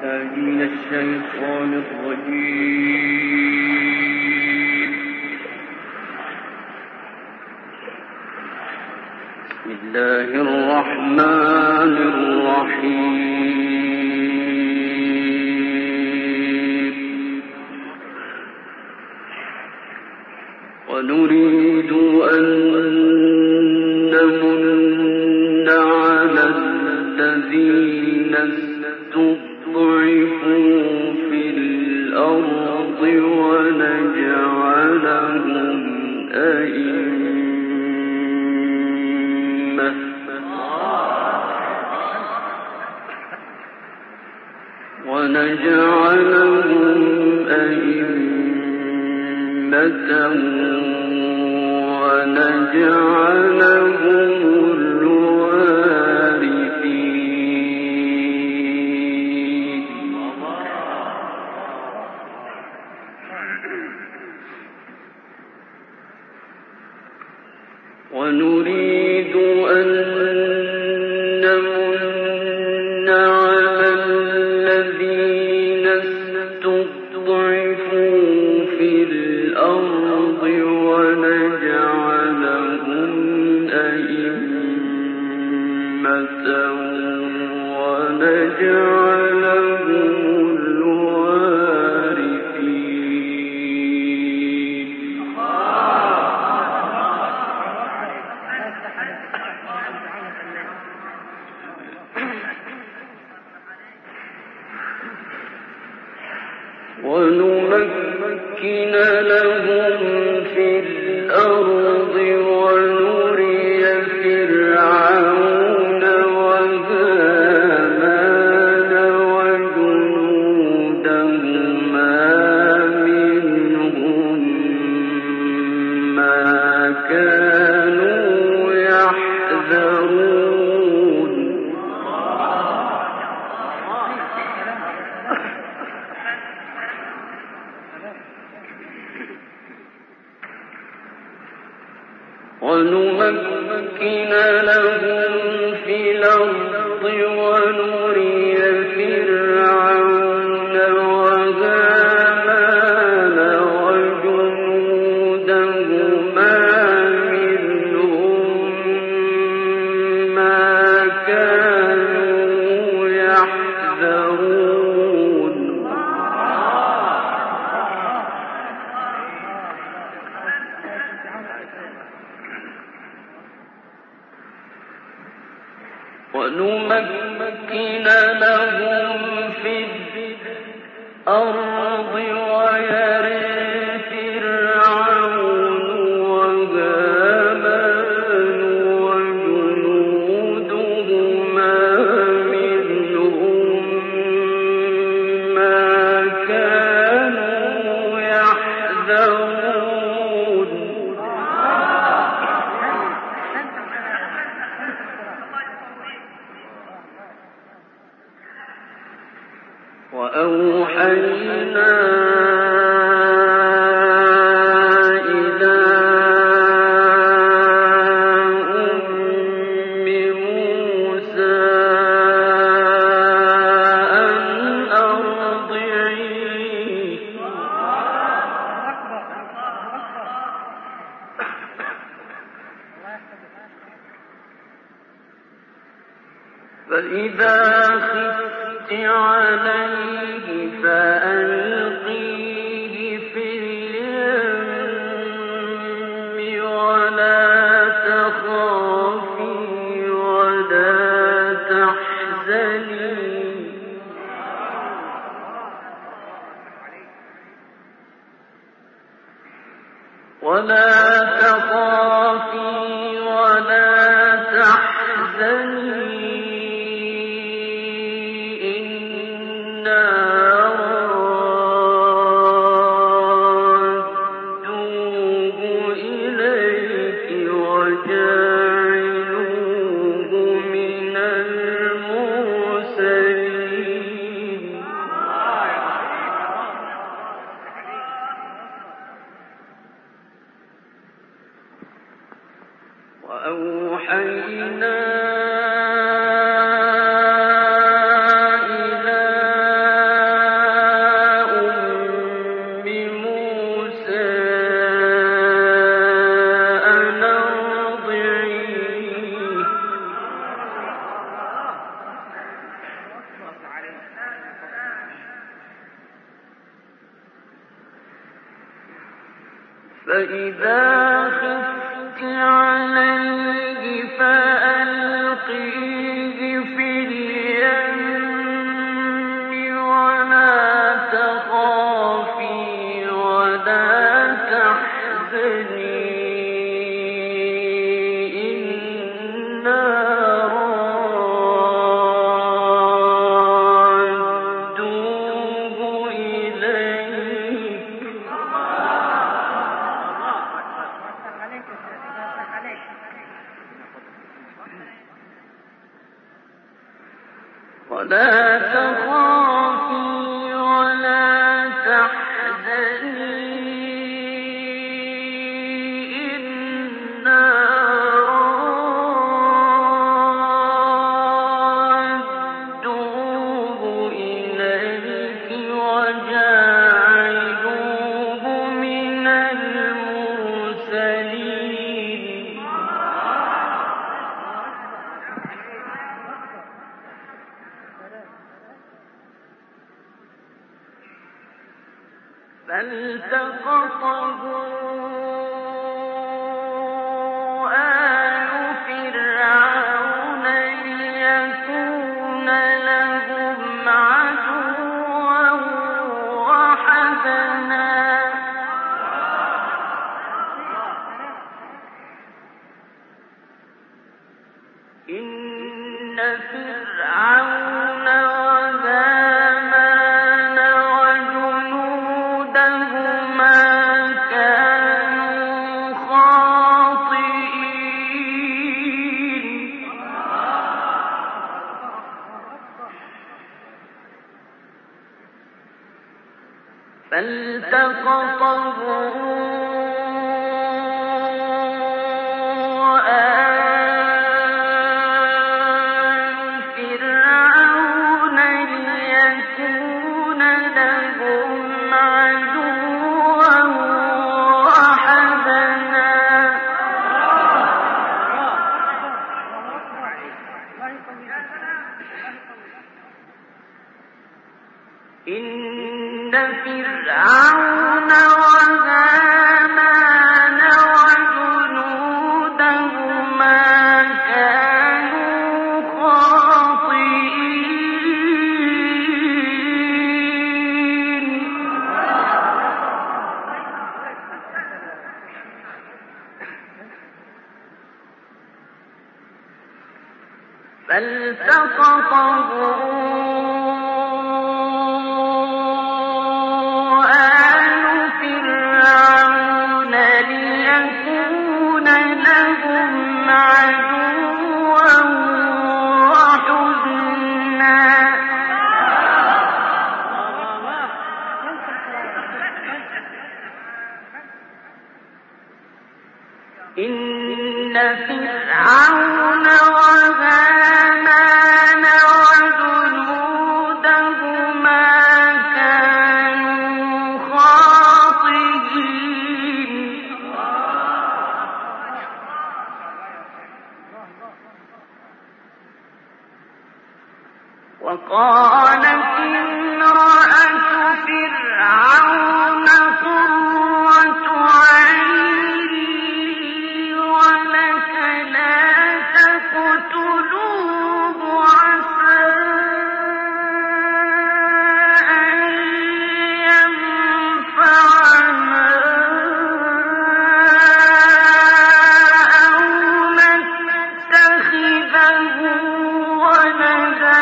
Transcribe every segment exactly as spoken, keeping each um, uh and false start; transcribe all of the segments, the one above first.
من الشيطان الرجيم. بسم الله الرحمن الرحيم. ونريد أن نمن على الذين استضعفوا في الأرض ونجعلهم أئمة ونجعلهم أئمة ونجعلهم الوارثين. ونريد أن نمن على الذين استضعفوا في الأرض ونجعلهم أئمة ونجعلهم الوارثين. ونمكن لهم في الأرض ونري فرعون وهامان وجنودهما منهم ما كانوا يحذرون. ونمكن لهم في الأرض ونري فرعون وهامان وجنودهما منهم ما كانوا يحذرون. ونمكن لهم في الأرض ويري فرعون وهامان وجنودهما منهم ما كانوا يحذرون. وأوحينا إلى أم موسى أن أرضعيه فإذا خفت عليه فألقيه في اليم ولا تخافي ولا تحزني ولا تخافي ولا تحزني وأوحينا إلى فإذا خفت عليه فألقيه في اليم ولا تخافي ولا تحزني إنا رادوه إليك ولا تخافي ولا تحزني إنا رادوه إليك وجاعلوه من المرسلين فالتقطه آل فرعون ليكون لهم عدوا وحزنا إن فرعون وهامان وجنودهما كانوا خاطئين فالتقطه آل فرعون ليكون لهم عدوا وحزنا إن فرعون وهامان وجنودهما كانوا خاطئين فالتقطه آل فرعون ليكون لهم عدوا وحزنا إن فرعون وهامان وجنودهما كانوا خاطئين وقالت امرأة فرعون قرة عين لي ولك لا تقتلوه عسى أن ينفعنا أو نتخذه ولدا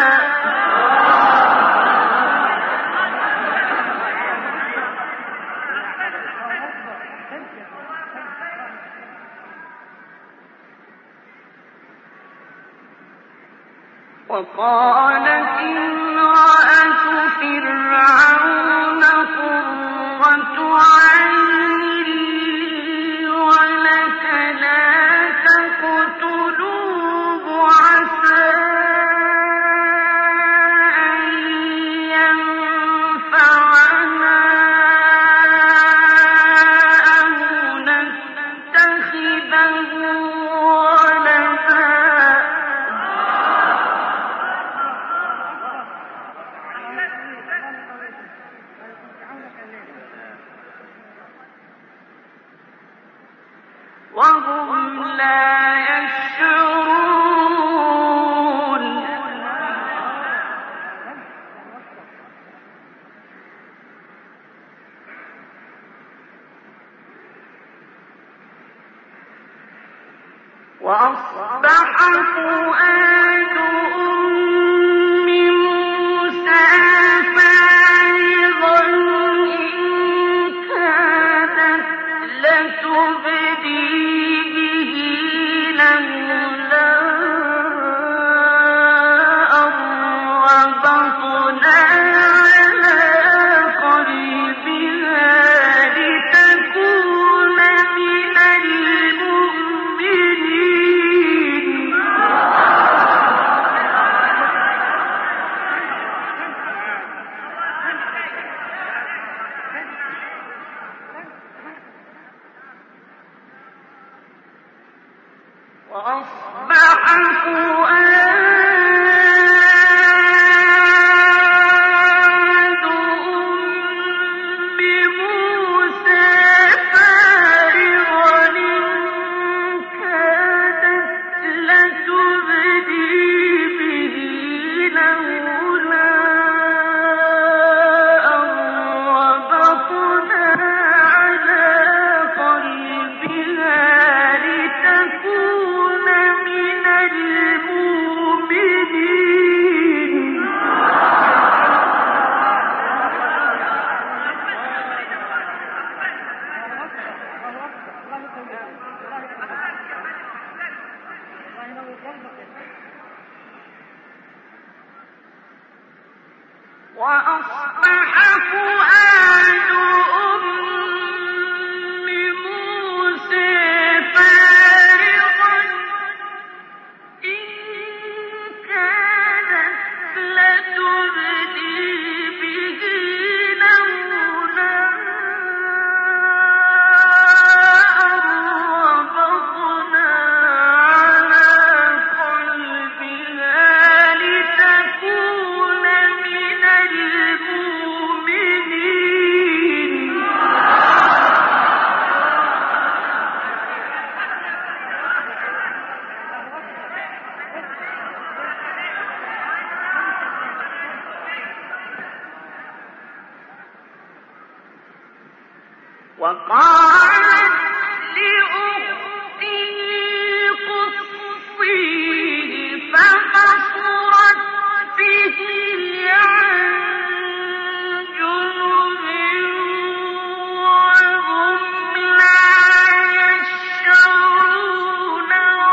وقالت امرأة فرعون قرة عين لي ولك لا تقتلوه عسى أن ينفعنا أو نتخذه ولدا وأصبح فؤاد أم موسى فارغا إن كادت لتبدي به لولا أن ربطنا على قلبها لتكون من المؤمنين. وأصبح فؤاد أم موسى فارغا إن كادت لتبدي به لولا أن ربطنا على قلبها لتكون من المؤمنين. وأصبح فؤاد أم موسى فارغا إن كادت لتبدي به لولا أن ربطنا على قلبها لتكون من المؤمنين. وقالت لأخته قصيه فبصرت به عن جنب وهم لا يشعرون.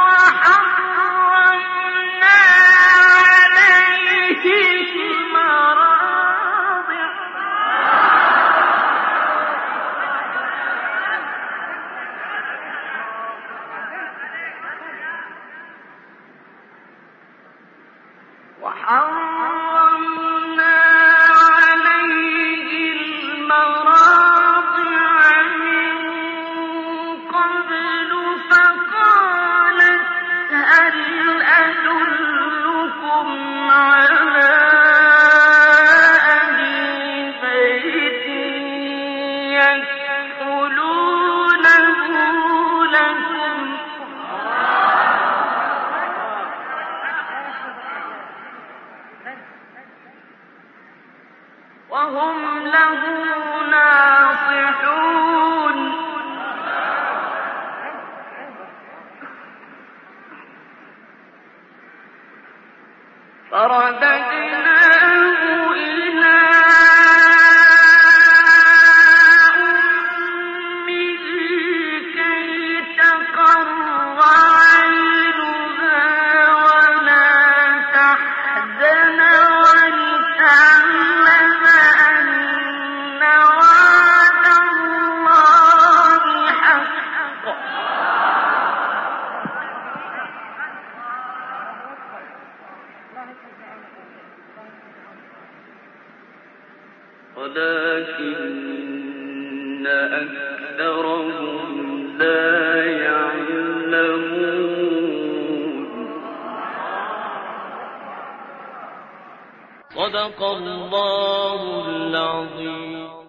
وحرمنا عليه المراضع وحرمنا عليه المراضع من قبل فقالت هل أدلكم على أهل بيت يكفلونه لكم وهم له ناصحون. فرددناه إلى أمه كي تقر عينها ولا تحزن ولتعلم أن وعد الله حق. ولكن أكثرهم لا يعلمون. صدق الله العظيم.